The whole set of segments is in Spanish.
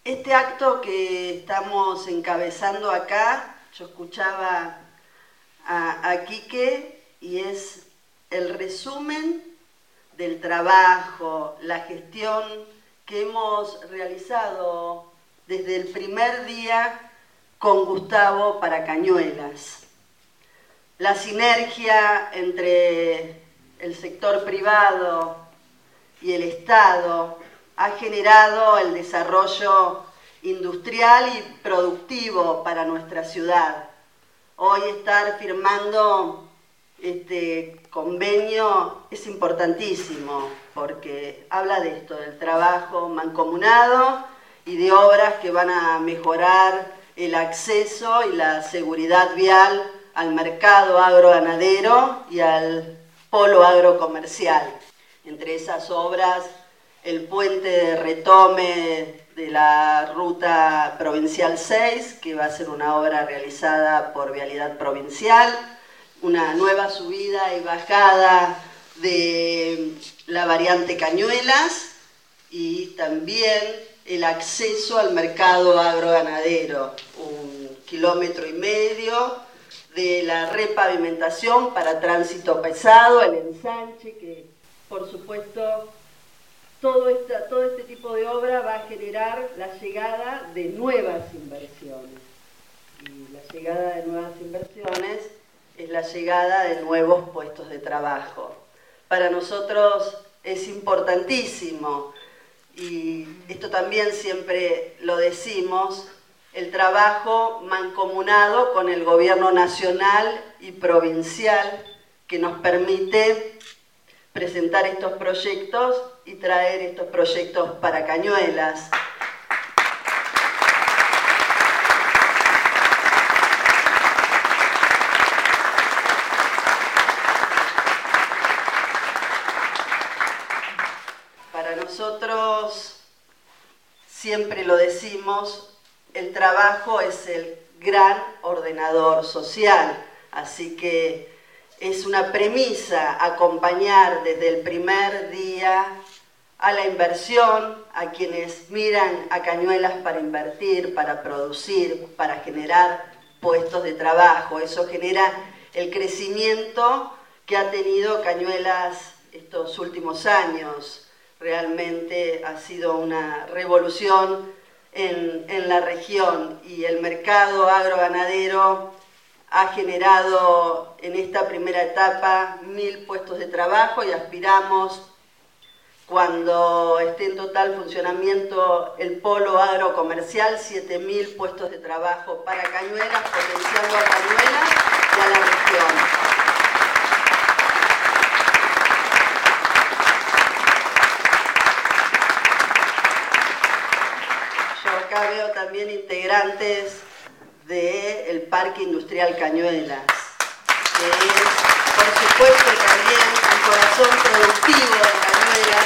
Este acto que estamos encabezando acá, yo escuchaba a Quique y es el resumen del trabajo, la gestión que hemos realizado desde el primer día con Gustavo para Cañuelas. La sinergia entre el sector privado y el Estado ha generado el desarrollo industrial y productivo para nuestra ciudad. Hoy estar firmando este convenio es importantísimo porque habla de esto, del trabajo mancomunado y de obras que van a mejorar el acceso y la seguridad vial al mercado agroganadero y al polo agrocomercial. Entre esas obras, el puente de retome de la ruta provincial 6, que va a ser una obra realizada por Vialidad Provincial, una nueva subida y bajada de la variante Cañuelas y también el acceso al mercado agroganadero, 1,5 kilómetros de la repavimentación para tránsito pesado, el ensanche, que por supuesto todo este tipo de obra va a generar la llegada de nuevas inversiones. Y la llegada de nuevas inversiones es la llegada de nuevos puestos de trabajo. Para nosotros es importantísimo, y esto también siempre lo decimos, el trabajo mancomunado con el gobierno nacional y provincial que nos permite presentar estos proyectos y traer estos proyectos para Cañuelas. Para nosotros, siempre lo decimos, el trabajo es el gran ordenador social, así que es una premisa acompañar desde el primer día a la inversión, a quienes miran a Cañuelas para invertir, para producir, para generar puestos de trabajo. Eso genera el crecimiento que ha tenido Cañuelas estos últimos años. Realmente ha sido una revolución en la región, y el mercado agroganadero ha generado en esta primera etapa 1.000 puestos de trabajo y aspiramos, cuando esté en total funcionamiento el polo agrocomercial, 7.000 puestos de trabajo para Cañuelas, potenciando a Cañuelas y a la región. Yo acá veo también integrantes del Parque Industrial Cañuelas, que es, por supuesto, también el corazón productivo de Cañuelas,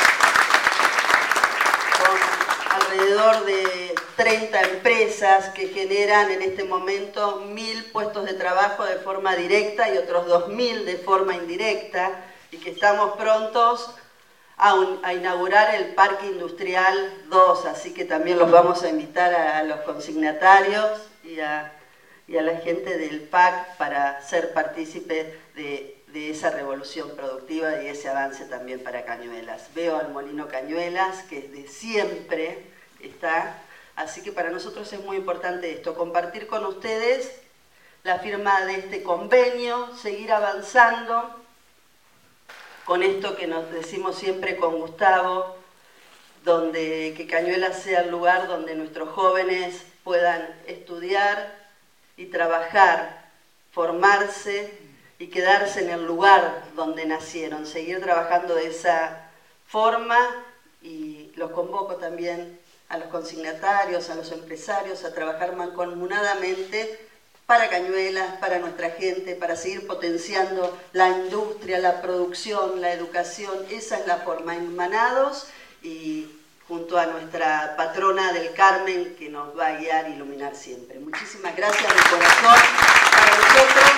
con alrededor de 30 empresas que generan en este momento 1.000 puestos de trabajo de forma directa y otros 2.000 de forma indirecta, y que estamos prontos a inaugurar el Parque Industrial 2, así que también los vamos a invitar a los consignatarios y a la gente del PAC para ser partícipes de esa revolución productiva y ese avance también para Cañuelas. Veo al Molino Cañuelas, que desde siempre está, así que para nosotros es muy importante esto, compartir con ustedes la firma de este convenio, seguir avanzando con esto que nos decimos siempre con Gustavo, que Cañuelas sea el lugar donde nuestros jóvenes puedan estudiar y trabajar, formarse y quedarse en el lugar donde nacieron, seguir trabajando de esa forma, y los convoco también a los consignatarios, a los empresarios, a trabajar mancomunadamente para Cañuelas, para nuestra gente, para seguir potenciando la industria, la producción, la educación. Esa es la forma, hermanados y junto a nuestra patrona del Carmen, que nos va a guiar e iluminar siempre. Muchísimas gracias de corazón. Para nosotros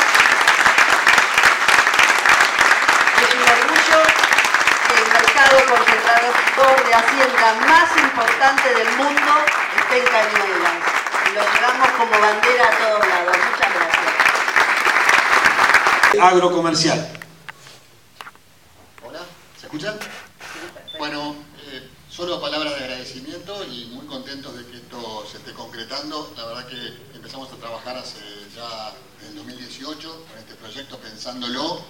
es un orgullo que el mercado concentrador de Hacienda más importante del mundo esté en Cañuelas. Y lo llevamos como bandera a todos lados. Muchas gracias. Agrocomercial. Hola, ¿se escuchan? Bueno, solo palabras de agradecimiento y muy contentos de que esto se esté concretando. La verdad que empezamos a trabajar hace ya en el 2018 con este proyecto pensándolo.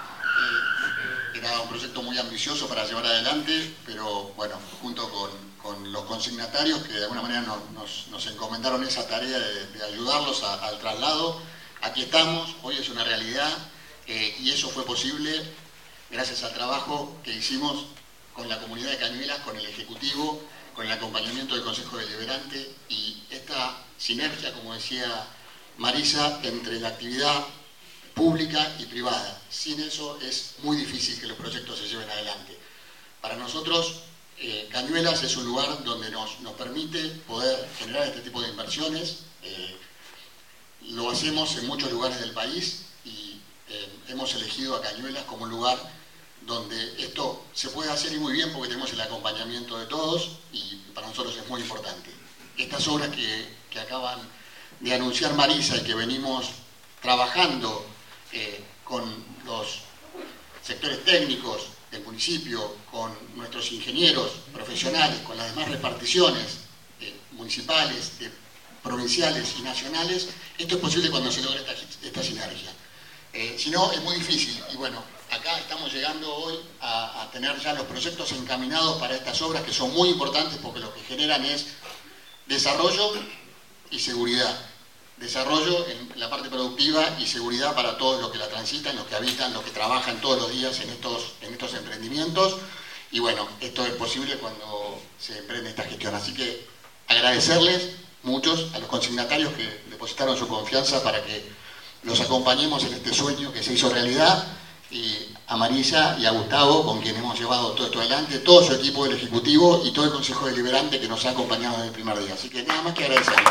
Era un proyecto muy ambicioso para llevar adelante, pero bueno, junto con los consignatarios que de alguna manera nos encomendaron esa tarea de ayudarlos al traslado. Aquí estamos, hoy es una realidad y eso fue posible gracias al trabajo que hicimos con la comunidad de Cañuelas, con el Ejecutivo, con el acompañamiento del Consejo Deliberante y esta sinergia, como decía Marisa, entre la actividad pública y privada. Sin eso es muy difícil que los proyectos se lleven adelante. Para nosotros, Cañuelas es un lugar donde nos permite poder generar este tipo de inversiones. Lo hacemos en muchos lugares del país y hemos elegido a Cañuelas como un lugar donde esto se puede hacer y muy bien porque tenemos el acompañamiento de todos y para nosotros es muy importante. Estas obras que acaban de anunciar Marisa y que venimos trabajando con los sectores técnicos del municipio, con nuestros ingenieros profesionales, con las demás reparticiones municipales, provinciales y nacionales, esto es posible cuando se logra esta sinergia. Si no, es muy difícil. Y bueno, acá estamos llegando hoy a tener ya los proyectos encaminados para estas obras que son muy importantes porque lo que generan es desarrollo y seguridad. Desarrollo en la parte productiva y seguridad para todos los que la transitan, los que habitan, los que trabajan todos los días en estos emprendimientos. Y bueno, esto es posible cuando se emprende esta gestión. Así que agradecerles muchos a los consignatarios que depositaron su confianza para que los acompañemos en este sueño que se hizo realidad, y a Marisa y a Gustavo, con quien hemos llevado todo esto adelante, todo su equipo del Ejecutivo y todo el Consejo Deliberante que nos ha acompañado desde el primer día. Así que nada más que agradecerles.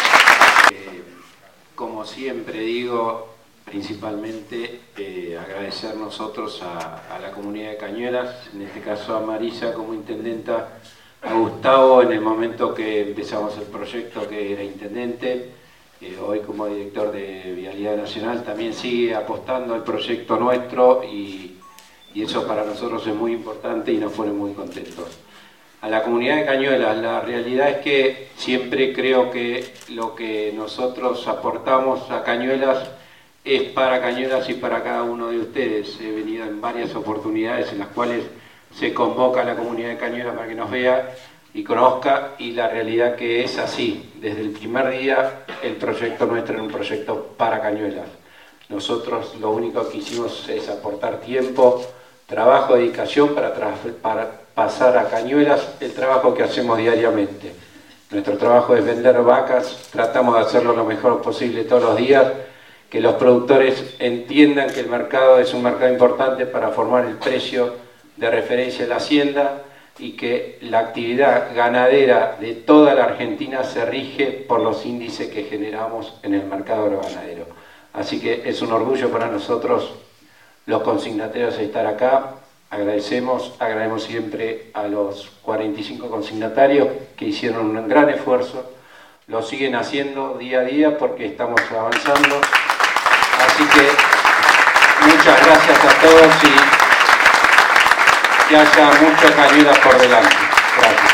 Como siempre digo, principalmente agradecer nosotros a la comunidad de Cañuelas, en este caso a Marisa como intendenta, a Gustavo en el momento que empezamos el proyecto que era intendente, hoy como director de Vialidad Nacional también sigue apostando al proyecto nuestro y eso para nosotros es muy importante y nos pone muy contentos. A la comunidad de Cañuelas, la realidad es que siempre creo que lo que nosotros aportamos a Cañuelas es para Cañuelas y para cada uno de ustedes. He venido en varias oportunidades en las cuales se convoca a la comunidad de Cañuelas para que nos vea y conozca, y la realidad que es así. Desde el primer día el proyecto nuestro era un proyecto para Cañuelas. Nosotros lo único que hicimos es aportar tiempo, trabajo, dedicación para pasar a Cañuelas el trabajo que hacemos diariamente. Nuestro trabajo es vender vacas, tratamos de hacerlo lo mejor posible todos los días, que los productores entiendan que el mercado es un mercado importante para formar el precio de referencia de la hacienda y que la actividad ganadera de toda la Argentina se rige por los índices que generamos en el mercado agroganadero. Así que es un orgullo para nosotros los consignatarios de estar acá. Agradecemos siempre a los 45 consignatarios que hicieron un gran esfuerzo, lo siguen haciendo día a día porque estamos avanzando. Así que muchas gracias a todos y que haya muchas Cañuelas por delante. Gracias.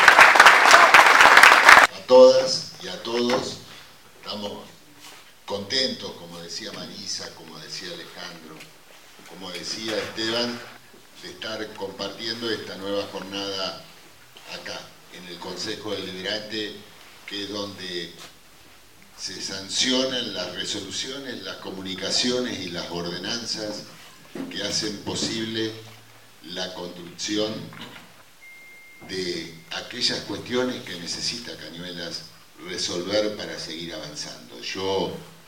A todas y a todos, estamos contentos, como decía Marisa, como decía Alejandro, como decía Esteban, de estar compartiendo esta nueva jornada acá, en el Consejo Deliberante, que es donde se sancionan las resoluciones, las comunicaciones y las ordenanzas que hacen posible la construcción de aquellas cuestiones que necesita Cañuelas resolver para seguir avanzando. Yo,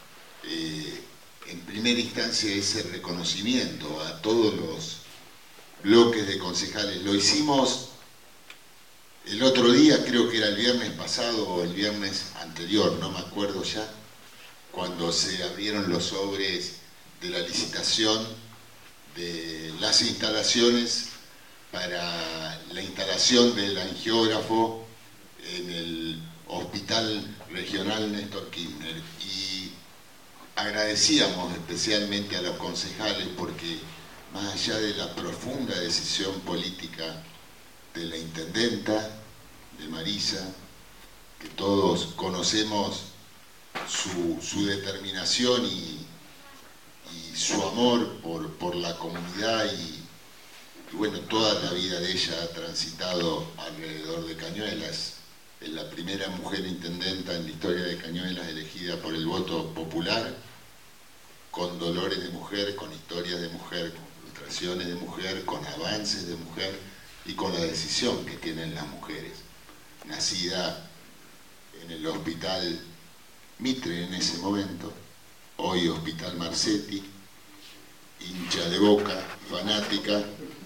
en primera instancia, ese reconocimiento a todos los bloques de concejales. Lo hicimos el otro día, creo que era el viernes pasado o el viernes anterior, no me acuerdo ya, cuando se abrieron los sobres de la licitación de las instalaciones para la instalación del angiógrafo en el hospital Hospital Regional Néstor Kirchner, y agradecíamos especialmente a los concejales porque más allá de la profunda decisión política de la intendenta, de Marisa, que todos conocemos su determinación y su amor por la comunidad y bueno, toda la vida de ella ha transitado alrededor de Cañuelas. Es la primera mujer intendenta en la historia de Cañuelas elegida por el voto popular, con dolores de mujer, con historias de mujer, con frustraciones de mujer, con avances de mujer y con la decisión que tienen las mujeres. Nacida en el Hospital Mitre en ese momento, hoy Hospital Marcetti, hincha de Boca, fanática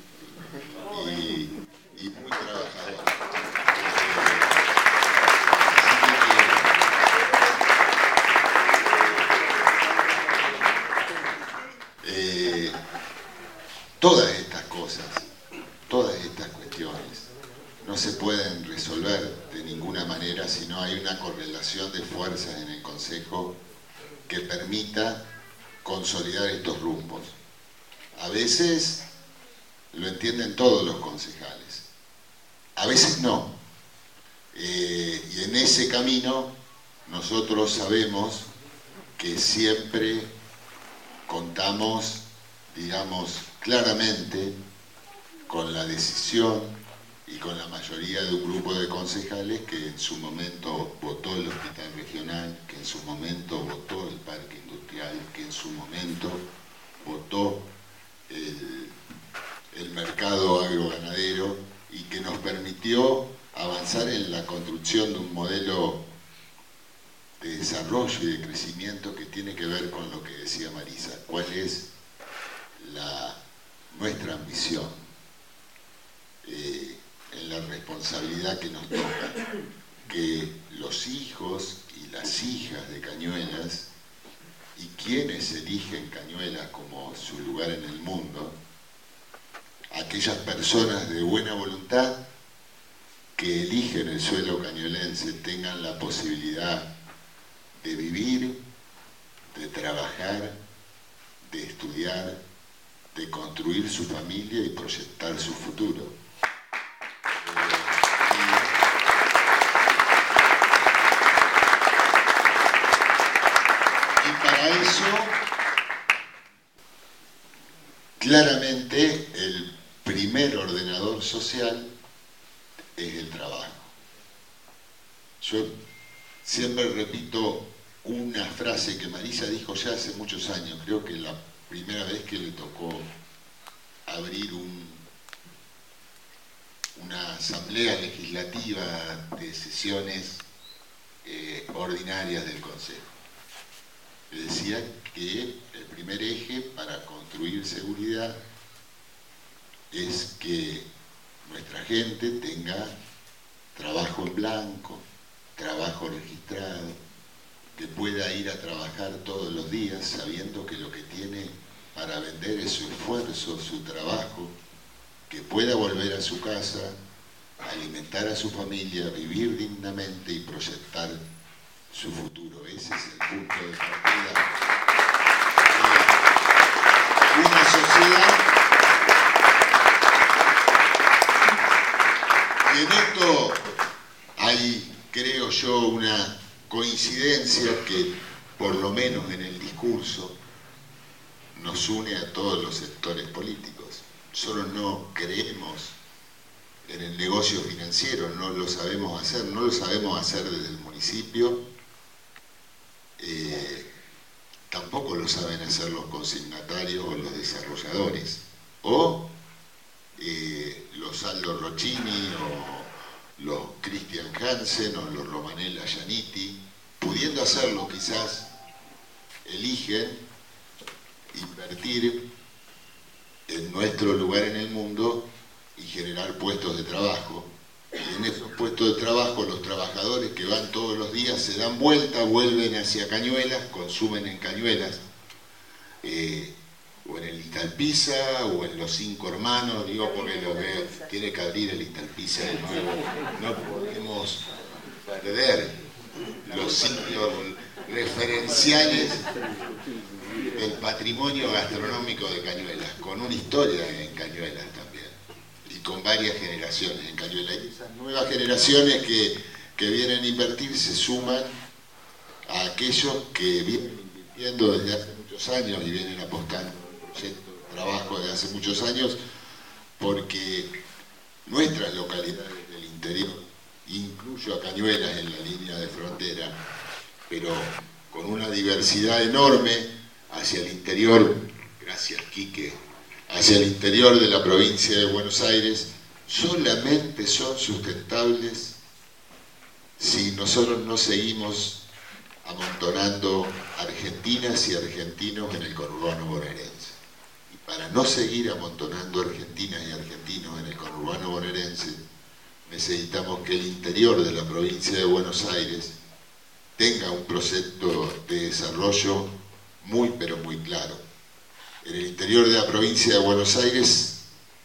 y muy trabajadora. Todas estas cosas, todas estas cuestiones no se pueden resolver de ninguna manera si no hay una correlación de fuerzas en el Consejo que permita consolidar estos rumbos. A veces lo entienden todos los concejales, a veces no. Y en ese camino nosotros sabemos que siempre contamos, digamos, claramente con la decisión y con la mayoría de un grupo de concejales que en su momento votó el Hospital Regional, que en su momento votó el Parque Industrial, que en su momento votó el mercado agroganadero y que nos permitió avanzar en la construcción de un modelo de desarrollo y de crecimiento que tiene que ver con lo que decía Marisa, cuál es nuestra ambición en la responsabilidad que nos toca, que los hijos y las hijas de Cañuelas y quienes eligen Cañuelas como su lugar en el mundo, aquellas personas de buena voluntad que eligen el suelo cañuelense tengan la posibilidad de vivir, de trabajar, de estudiar, de construir su familia y proyectar su futuro. Y para eso, claramente, el primer ordenador social es el trabajo. Yo siempre repito una frase que Marisa dijo ya hace muchos años, creo que la primera vez que le tocó abrir una asamblea legislativa de sesiones ordinarias del Consejo. Le decía que el primer eje para construir seguridad es que nuestra gente tenga trabajo en blanco, trabajo registrado, que pueda ir a trabajar todos los días sabiendo que lo que tiene para vender es su esfuerzo, su trabajo, que pueda volver a su casa, alimentar a su familia, vivir dignamente y proyectar su futuro. Ese es el punto de partida. Una sociedad, y en esto hay, creo yo, una coincidencia que, por lo menos en el discurso, nos une a todos los sectores políticos. Nosotros no creemos en el negocio financiero, no lo sabemos hacer, no lo sabemos hacer desde el municipio, tampoco lo saben hacer los consignatarios o los desarrolladores, o los Aldo Roccini o los Christian Hansen o los Romanella Giannitti, pudiendo hacerlo quizás, eligen invertir en nuestro lugar en el mundo y generar puestos de trabajo. Y en esos puestos de trabajo los trabajadores que van todos los días se dan vuelta, vuelven hacia Cañuelas, consumen en Cañuelas, o en el Italpisa o en los Cinco Hermanos, digo porque lo veo, tiene que abrir el Italpisa de nuevo, no podemos perder los sitios referenciales del patrimonio gastronómico de Cañuelas, con una historia en Cañuelas también, y con varias generaciones en Cañuelas. Y esas nuevas generaciones que vienen a invertir se suman a aquellos que vienen invirtiendo desde hace muchos años y vienen apostando en proyectos de trabajo desde hace muchos años, porque nuestras localidades del interior, incluyo a Cañuelas en la línea de frontera, pero con una diversidad enorme hacia el interior, gracias Quique, hacia el interior de la provincia de Buenos Aires, solamente son sustentables si nosotros no seguimos amontonando argentinas y argentinos en el conurbano bonaerense. Y para no seguir amontonando argentinas y argentinos en el conurbano bonaerense, necesitamos que el interior de la provincia de Buenos Aires tenga un proyecto de desarrollo muy pero muy claro. En el interior de la provincia de Buenos Aires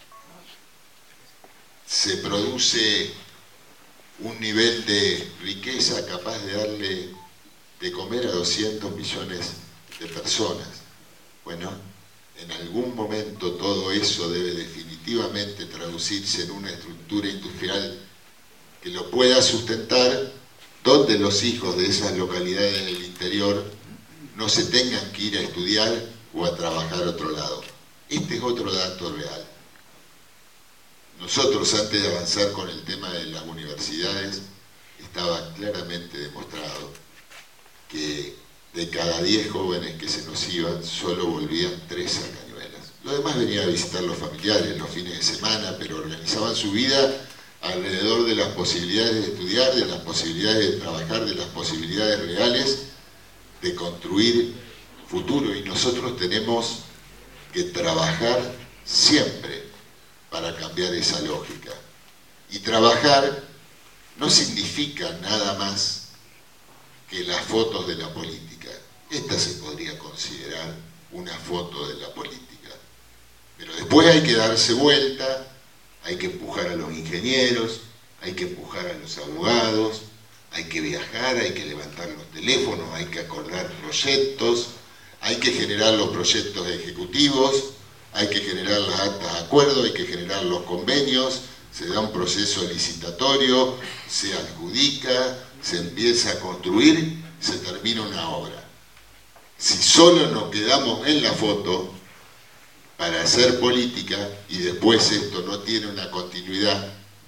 se produce un nivel de riqueza capaz de darle de comer a 200 millones de personas. Bueno, en algún momento todo eso debe definitivamente traducirse en una estructura industrial que lo pueda sustentar, donde los hijos de esas localidades del interior no se tengan que ir a estudiar o a trabajar a otro lado. Este es otro dato real. Nosotros, antes de avanzar con el tema de las universidades, estaba claramente demostrado que de cada 10 jóvenes que se nos iban, solo volvían 3 a Cañuelas. Los demás venían a visitar los familiares los fines de semana, pero organizaban su vida alrededor de las posibilidades de estudiar, de las posibilidades de trabajar, de las posibilidades reales de construir futuro. Y nosotros tenemos que trabajar siempre para cambiar esa lógica. Y trabajar no significa nada más que las fotos de la política. Esta se podría considerar una foto de la política. Pero después hay que darse vuelta, hay que empujar a los ingenieros, hay que empujar a los abogados, hay que viajar, hay que levantar los teléfonos, hay que acordar proyectos, hay que generar los proyectos ejecutivos, hay que generar las actas de acuerdo, hay que generar los convenios, se da un proceso licitatorio, se adjudica, se empieza a construir, se termina una obra. Si solo nos quedamos en la foto para hacer política y después esto no tiene una continuidad,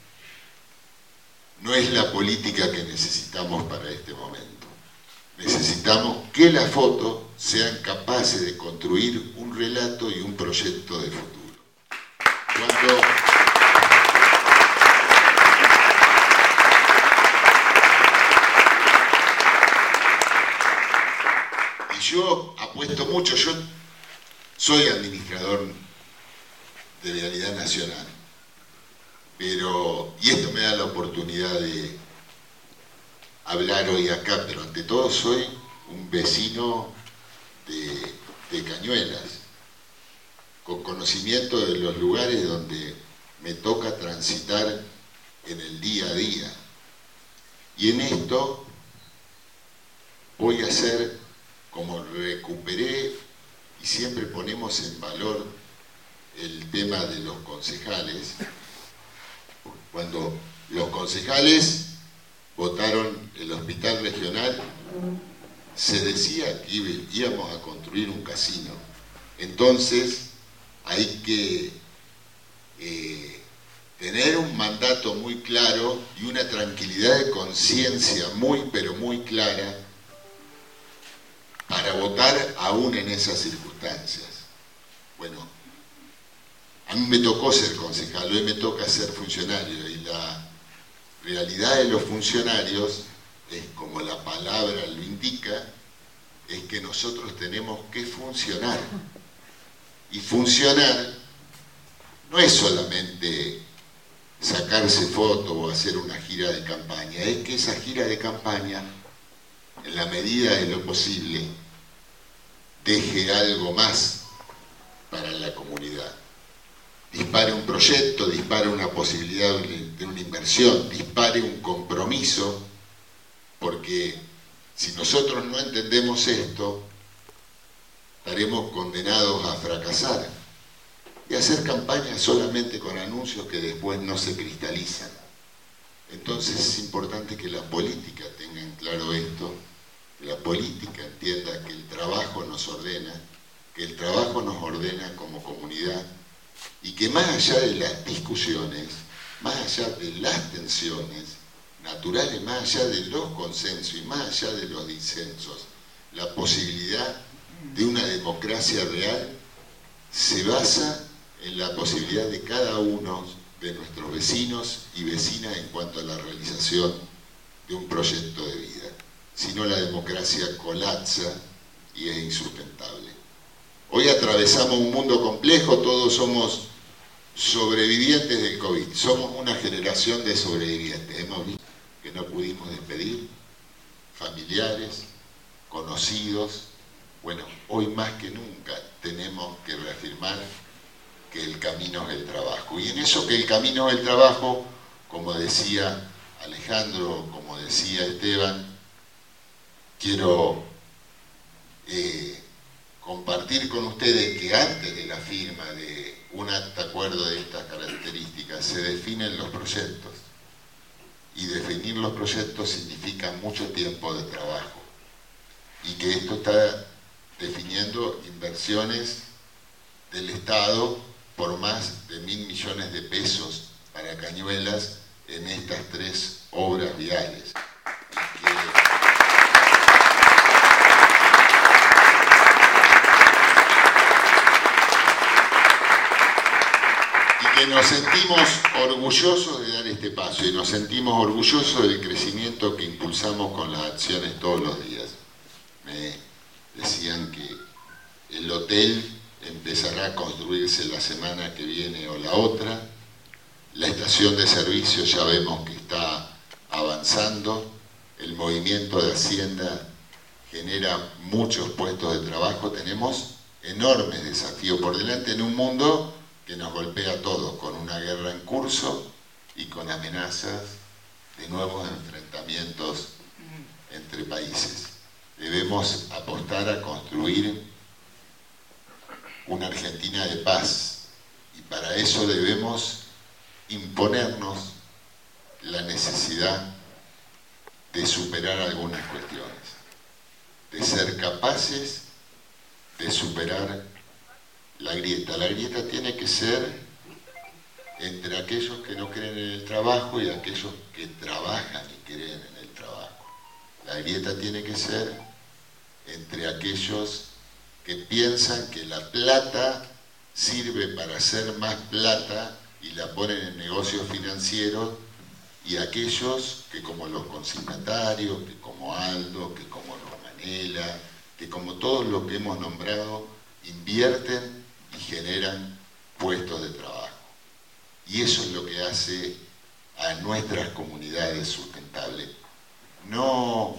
no es la política que necesitamos para este momento. Necesitamos que las fotos sean capaces de construir un relato y un proyecto de futuro. Y yo apuesto mucho, yo soy administrador de Vialidad Nacional, y esto me da la oportunidad de hablar hoy acá, pero ante todo soy un vecino de Cañuelas, con conocimiento de los lugares donde me toca transitar en el día a día. Y en esto voy a hacer como recuperé, y siempre ponemos en valor el tema de los concejales. Cuando los concejales votaron el hospital regional, se decía que íbamos a construir un casino. Entonces hay que tener un mandato muy claro y una tranquilidad de conciencia muy pero muy clara para votar aún en esas circunstancias. Bueno, a mí me tocó ser concejal, hoy me toca ser funcionario, y la realidad de los funcionarios es, como la palabra lo indica, es que nosotros tenemos que funcionar. Y funcionar no es solamente sacarse fotos o hacer una gira de campaña, es que esa gira de campaña, en la medida de lo posible, deje algo más para la comunidad. Dispare un proyecto, dispare una posibilidad de una inversión, dispare un compromiso, porque Si nosotros no entendemos esto, estaremos condenados a fracasar y a hacer campañas solamente con anuncios que después no se cristalizan. Entonces es importante que la política tenga en claro esto, que la política entienda que el trabajo nos ordena, que el trabajo nos ordena como comunidad y que más allá de las discusiones, más allá de las tensiones naturales, más allá de los consensos y más allá de los disensos, la posibilidad de una democracia real se basa en la posibilidad de cada uno de nuestros vecinos y vecinas en cuanto a la realización de un proyecto de vida. Si no, la democracia colapsa y es insustentable. Hoy atravesamos un mundo complejo, todos somos sobrevivientes del COVID, somos una generación de sobrevivientes. Hemos visto que no pudimos despedir familiares, conocidos. Bueno, hoy más que nunca tenemos que reafirmar que el camino es el trabajo. Y en eso que el camino es el trabajo, como decía Alejandro, como decía Esteban, quiero compartir con ustedes que antes de la firma de un acuerdo de estas características se definen los proyectos. Y definir los proyectos significa mucho tiempo de trabajo. Y que esto está definiendo inversiones del Estado por más de 1.000 millones de pesos para Cañuelas en estas 3 obras viales. Y que nos sentimos orgullosos de dar este paso y nos sentimos orgullosos del crecimiento que impulsamos con las acciones todos los días. Me decían que el hotel empezará a construirse la semana que viene o la otra. La estación de servicio ya vemos que está avanzando. El movimiento de Hacienda genera muchos puestos de trabajo. Tenemos enormes desafíos por delante en un mundo que nos golpea a todos, con una guerra en curso y con amenazas de nuevos enfrentamientos entre países. Debemos apostar a construir una Argentina de paz y para eso debemos imponernos la necesidad de superar algunas cuestiones, de ser capaces de superar la grieta. La grieta tiene que ser entre aquellos que no creen en el trabajo y aquellos que trabajan y creen en el trabajo. La grieta tiene que ser entre aquellos que piensan que la plata sirve para hacer más plata y la ponen en negocios financieros, y aquellos que, como los consignatarios, que como Aldo, que como Romanela, que como todos los que hemos nombrado, invierten y generan puestos de trabajo. Y eso es lo que hace a nuestras comunidades sustentables. No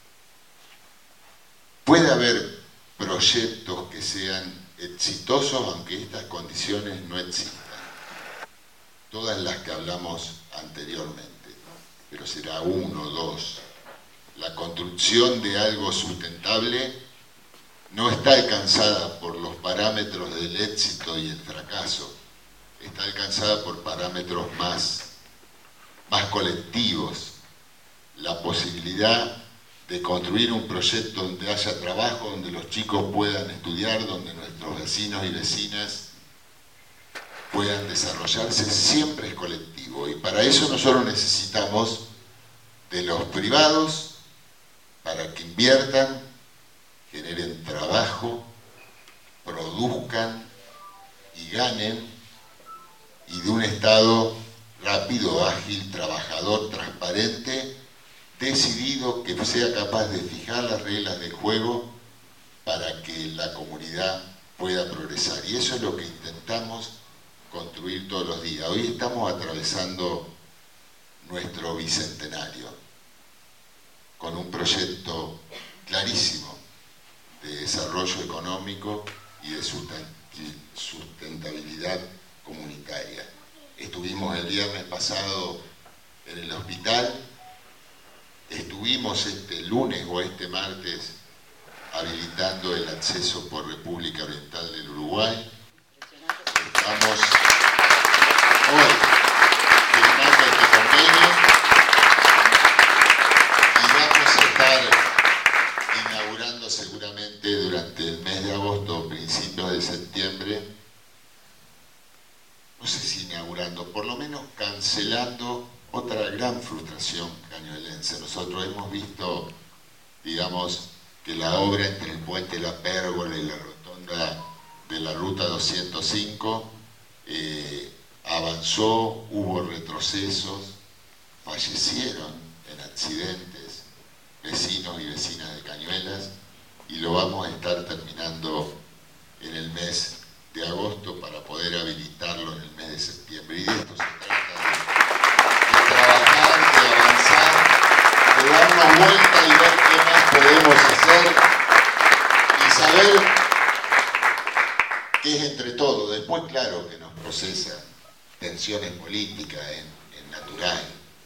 puede haber proyectos que sean exitosos aunque estas condiciones no existan. Todas las que hablamos anteriormente, pero será 1 o 2. La construcción de algo sustentable no está alcanzada por los parámetros del éxito y el fracaso, está alcanzada por parámetros más colectivos. La posibilidad de construir un proyecto donde haya trabajo, donde los chicos puedan estudiar, donde nuestros vecinos y vecinas puedan desarrollarse, siempre es colectivo. Y para eso nosotros necesitamos de los privados, para que inviertan, generen trabajo, produzcan y ganen, y de un Estado rápido, ágil, trabajador, transparente, decidido, que sea capaz de fijar las reglas del juego para que la comunidad pueda progresar. Y eso es lo que intentamos construir todos los días. Hoy estamos atravesando nuestro bicentenario con un proyecto clarísimo de desarrollo económico y de sustentabilidad comunitaria. Estuvimos el viernes pasado en el hospital estuvimos este lunes o este martes habilitando el acceso por República Oriental del Uruguay. Estamos hoy firmando este convenio y vamos a estar inaugurando seguramente durante el mes de agosto, principios de septiembre, no sé si inaugurando, por lo menos cancelando otra gran frustración cañuelense. Nosotros hemos visto, digamos, que la obra entre el puente La Pérgola y la rotonda de la ruta 205 avanzó, hubo retrocesos, fallecieron en accidentes vecinos y vecinas de Cañuelas, y lo vamos a estar terminando en el mes de agosto para poder habilitarlo en el mes de septiembre. Y de esto se trata, de trabajar, de avanzar, de darnos vuelta y ver qué más podemos hacer y saber que es entre todos. Después, claro, que nos procesan tensiones políticas en natural,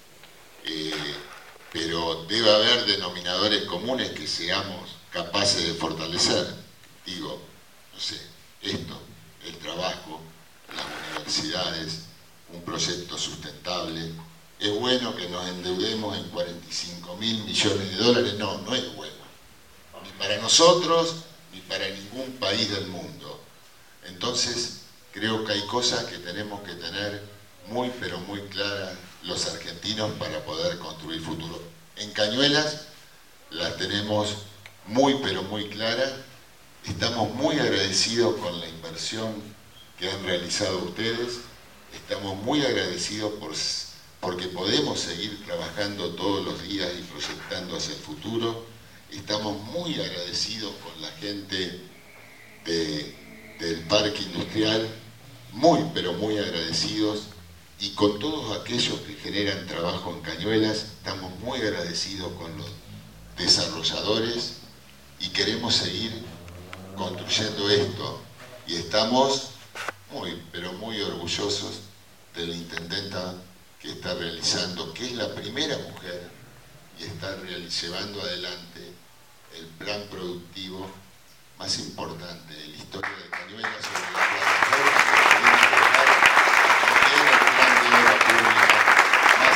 pero debe haber denominadores comunes que seamos capaces de fortalecer. Digo, no sé, esto, el trabajo, las universidades, un proyecto sustentable. ¿Es bueno que nos endeudemos en 45.000 millones de dólares? No, no es bueno. Ni para nosotros, ni para ningún país del mundo. Entonces, creo que hay cosas que tenemos que tener muy, pero muy claras los argentinos para poder construir futuro. En Cañuelas las tenemos muy, pero muy claras. Estamos muy agradecidos con la inversión que han realizado ustedes. Estamos muy agradecidos porque podemos seguir trabajando todos los días y proyectando hacia el futuro. Estamos muy agradecidos con la gente del parque industrial, muy, pero muy agradecidos, y con todos aquellos que generan trabajo en Cañuelas. Estamos muy agradecidos con los desarrolladores y queremos seguir construyendo esto, y estamos muy, pero muy orgullosos de la intendenta que está realizando, que es la primera mujer y está llevando adelante el plan productivo más importante de la historia de Cañuelas, sobre la plataforma que tiene el plan de obra pública más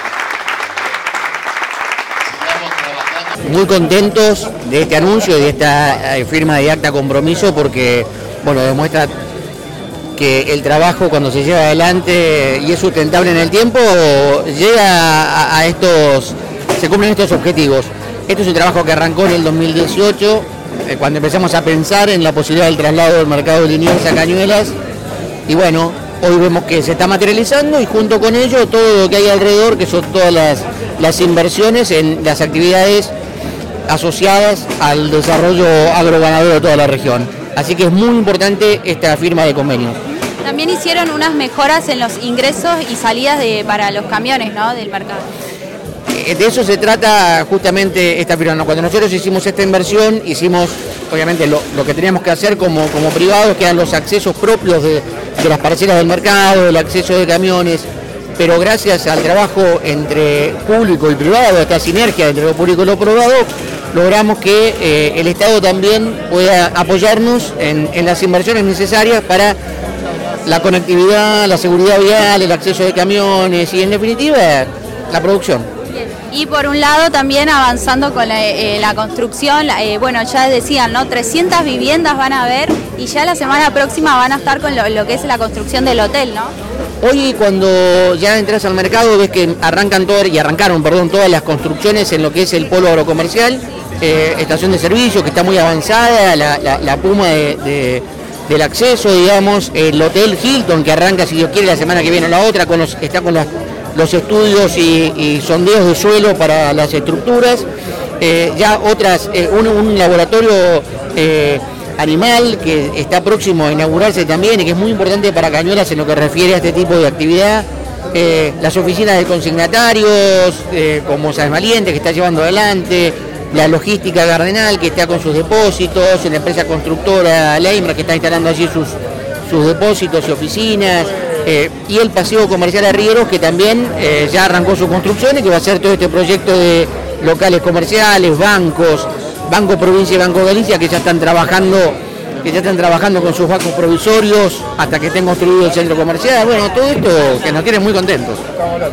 importante. Sigamos trabajando. Muy contentos de este anuncio y de esta firma de acta compromiso, porque bueno, demuestra que el trabajo, cuando se lleva adelante y es sustentable en el tiempo, llega a estos, se cumplen estos objetivos. Esto es un trabajo que arrancó en el 2018, cuando empezamos a pensar en la posibilidad del traslado del mercado de Liniers a Cañuelas, y bueno, hoy vemos que se está materializando, y junto con ello todo lo que hay alrededor, que son todas las inversiones en las actividades asociadas al desarrollo agroganadero de toda la región. Así que es muy importante esta firma de convenios. También hicieron unas mejoras en los ingresos y salidas para los camiones, ¿no?, del mercado. De eso se trata justamente esta firma. Cuando nosotros hicimos esta inversión, hicimos obviamente lo que teníamos que hacer como privados, que eran los accesos propios de las parcelas del mercado, el acceso de camiones, pero gracias al trabajo entre público y privado, esta sinergia entre lo público y lo privado, logramos que el Estado también pueda apoyarnos en las inversiones necesarias para la conectividad, la seguridad vial, el acceso de camiones y, en definitiva, la producción. Bien. Y por un lado también avanzando con la construcción, bueno, ya decían, ¿no?, 300 viviendas van a haber, y ya la semana próxima van a estar con lo que es la construcción del hotel, ¿no? Hoy, cuando ya entras al mercado, ves que arrancaron todas las construcciones en lo que es el polo agrocomercial, estación de servicio que está muy avanzada, la puma del acceso, digamos, el Hotel Hilton, que arranca, si Dios quiere, la semana que viene o la otra, está con los estudios y sondeos de suelo para las estructuras, ya otras, un laboratorio animal que está próximo a inaugurarse también y que es muy importante para Cañuelas en lo que refiere a este tipo de actividad. Las oficinas de consignatarios, como San Valiente, que está llevando adelante, la logística Gardenal, que está con sus depósitos, la empresa constructora Leimra, que está instalando allí sus depósitos y oficinas, y el paseo comercial Arrieros, que también ya arrancó su construcción y que va a ser todo este proyecto de locales comerciales, bancos, Banco Provincia y Banco Galicia, que ya están trabajando con sus bancos provisorios hasta que estén construido el centro comercial. Bueno, todo esto que nos tiene muy contentos.